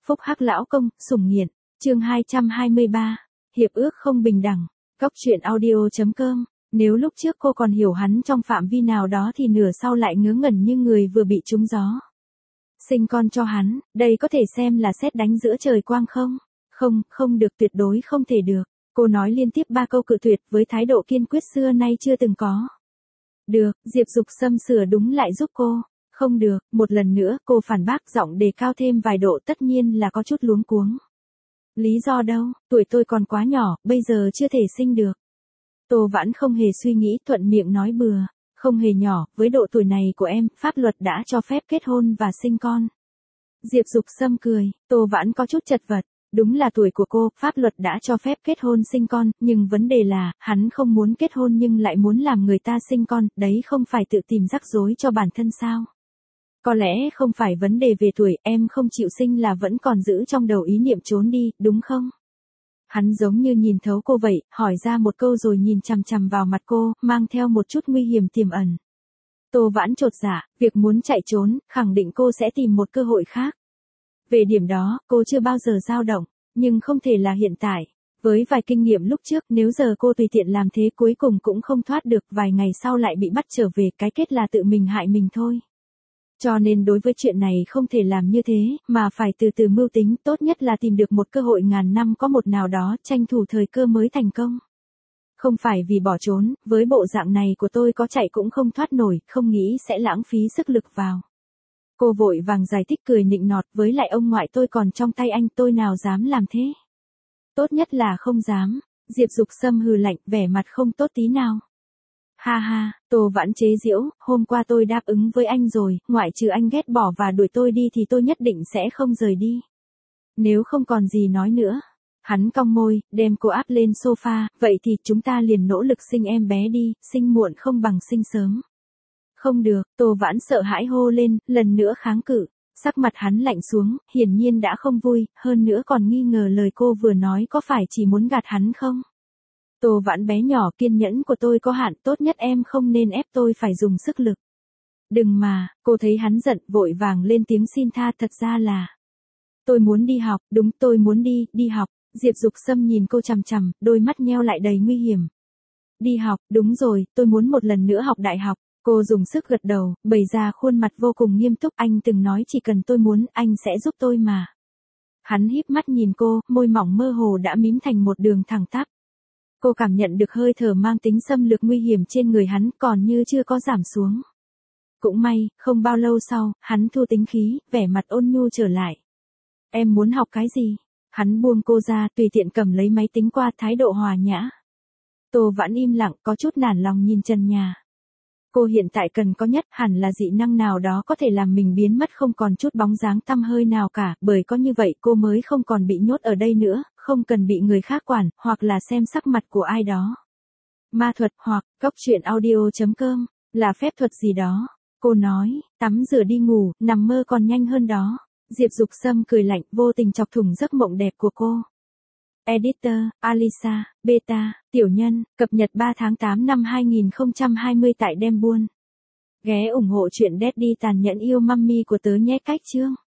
Phúc Hắc lão công, sủng nghiện. Chương 223. Hiệp ước không bình đẳng. Cóc truyện audio.com. Nếu lúc trước cô còn hiểu hắn trong phạm vi nào đó thì nửa sau lại ngớ ngẩn như người vừa bị trúng gió. Sinh con cho hắn, đây có thể xem là sét đánh giữa trời quang không? Không, không được, tuyệt đối không thể được. Cô nói liên tiếp 3 câu cự tuyệt với thái độ kiên quyết xưa nay chưa từng có. Được, Diệp Dục Sâm sửa đúng lại giúp cô. Không được, một lần nữa cô phản bác, giọng đề cao thêm vài độ, tất nhiên là có chút luống cuống. Lý do đâu, tuổi tôi còn quá nhỏ, bây giờ chưa thể sinh được. Tô Vãn không hề suy nghĩ, thuận miệng nói bừa. Không hề nhỏ, với độ tuổi này của em, pháp luật đã cho phép kết hôn và sinh con. Diệp Dục Sâm cười, Tô Vãn có chút chật vật. Đúng là tuổi của cô, pháp luật đã cho phép kết hôn sinh con, nhưng vấn đề là, hắn không muốn kết hôn nhưng lại muốn làm người ta sinh con, đấy không phải tự tìm rắc rối cho bản thân sao? Có lẽ không phải vấn đề về tuổi, em không chịu sinh là vẫn còn giữ trong đầu ý niệm trốn đi, đúng không? Hắn giống như nhìn thấu cô vậy, hỏi ra một câu rồi nhìn chằm chằm vào mặt cô, mang theo một chút nguy hiểm tiềm ẩn. Tô Vãn chột dạ, việc muốn chạy trốn, khẳng định cô sẽ tìm một cơ hội khác. Về điểm đó, cô chưa bao giờ dao động, nhưng không thể là hiện tại. Với vài kinh nghiệm lúc trước, nếu giờ cô tùy tiện làm thế cuối cùng cũng không thoát được, vài ngày sau lại bị bắt trở về, cái kết là tự mình hại mình thôi. Cho nên đối với chuyện này không thể làm như thế, mà phải từ từ mưu tính, tốt nhất là tìm được một cơ hội ngàn năm có một nào đó, tranh thủ thời cơ mới thành công. Không phải vì bỏ trốn, với bộ dạng này của tôi có chạy cũng không thoát nổi, không nghĩ sẽ lãng phí sức lực vào. Cô vội vàng giải thích, cười nịnh nọt, với lại ông ngoại tôi còn trong tay anh, tôi nào dám làm thế. Tốt nhất là không dám. Diệp Dục Sâm hừ lạnh, vẻ mặt không tốt tí nào. Ha ha, Tô Vãn chế giễu, hôm qua tôi đáp ứng với anh rồi, ngoại trừ anh ghét bỏ và đuổi tôi đi thì tôi nhất định sẽ không rời đi. Nếu không còn gì nói nữa. Hắn cong môi, đem cô áp lên sofa, vậy thì chúng ta liền nỗ lực sinh em bé đi, sinh muộn không bằng sinh sớm. Không được, Tô Vãn sợ hãi hô lên, lần nữa kháng cự. Sắc mặt hắn lạnh xuống, hiển nhiên đã không vui, hơn nữa còn nghi ngờ lời cô vừa nói có phải chỉ muốn gạt hắn không. Tô Vãn bé nhỏ, kiên nhẫn của tôi có hạn, tốt nhất em không nên ép tôi phải dùng sức lực. Đừng mà, cô thấy hắn giận, vội vàng lên tiếng xin tha, thật ra là. Tôi muốn đi học, đúng, tôi muốn đi học. Diệp Dục Sâm nhìn cô chằm chằm, đôi mắt nheo lại đầy nguy hiểm. Đi học, đúng rồi, tôi muốn một lần nữa học đại học. Cô dùng sức gật đầu, bày ra khuôn mặt vô cùng nghiêm túc, anh từng nói chỉ cần tôi muốn, anh sẽ giúp tôi mà. Hắn híp mắt nhìn cô, môi mỏng mơ hồ đã mím thành một đường thẳng tắp. Cô cảm nhận được hơi thở mang tính xâm lược nguy hiểm trên người hắn, còn như chưa có giảm xuống. Cũng may, không bao lâu sau, hắn thu tính khí, vẻ mặt ôn nhu trở lại. Em muốn học cái gì? Hắn buông cô ra, tùy tiện cầm lấy máy tính qua, thái độ hòa nhã. Tô Vãn im lặng, có chút nản lòng nhìn trần nhà. Cô hiện tại cần có nhất hẳn là dị năng nào đó có thể làm mình biến mất không còn chút bóng dáng tăm hơi nào cả, bởi có như vậy cô mới không còn bị nhốt ở đây nữa, không cần bị người khác quản, hoặc là xem sắc mặt của ai đó. Ma thuật hoặc, cóc truyện audio.com, là phép thuật gì đó. Cô nói, tắm rửa đi ngủ, nằm mơ còn nhanh hơn đó. Diệp Dục Sâm cười lạnh, vô tình chọc thủng giấc mộng đẹp của cô. Editor, Alisa, Beta, Tiểu Nhân, cập nhật 3 tháng 8 năm 2020 tại Đem Buôn. Ghé ủng hộ chuyện Daddy tàn nhẫn yêu mummy của tớ nhé, cách chương.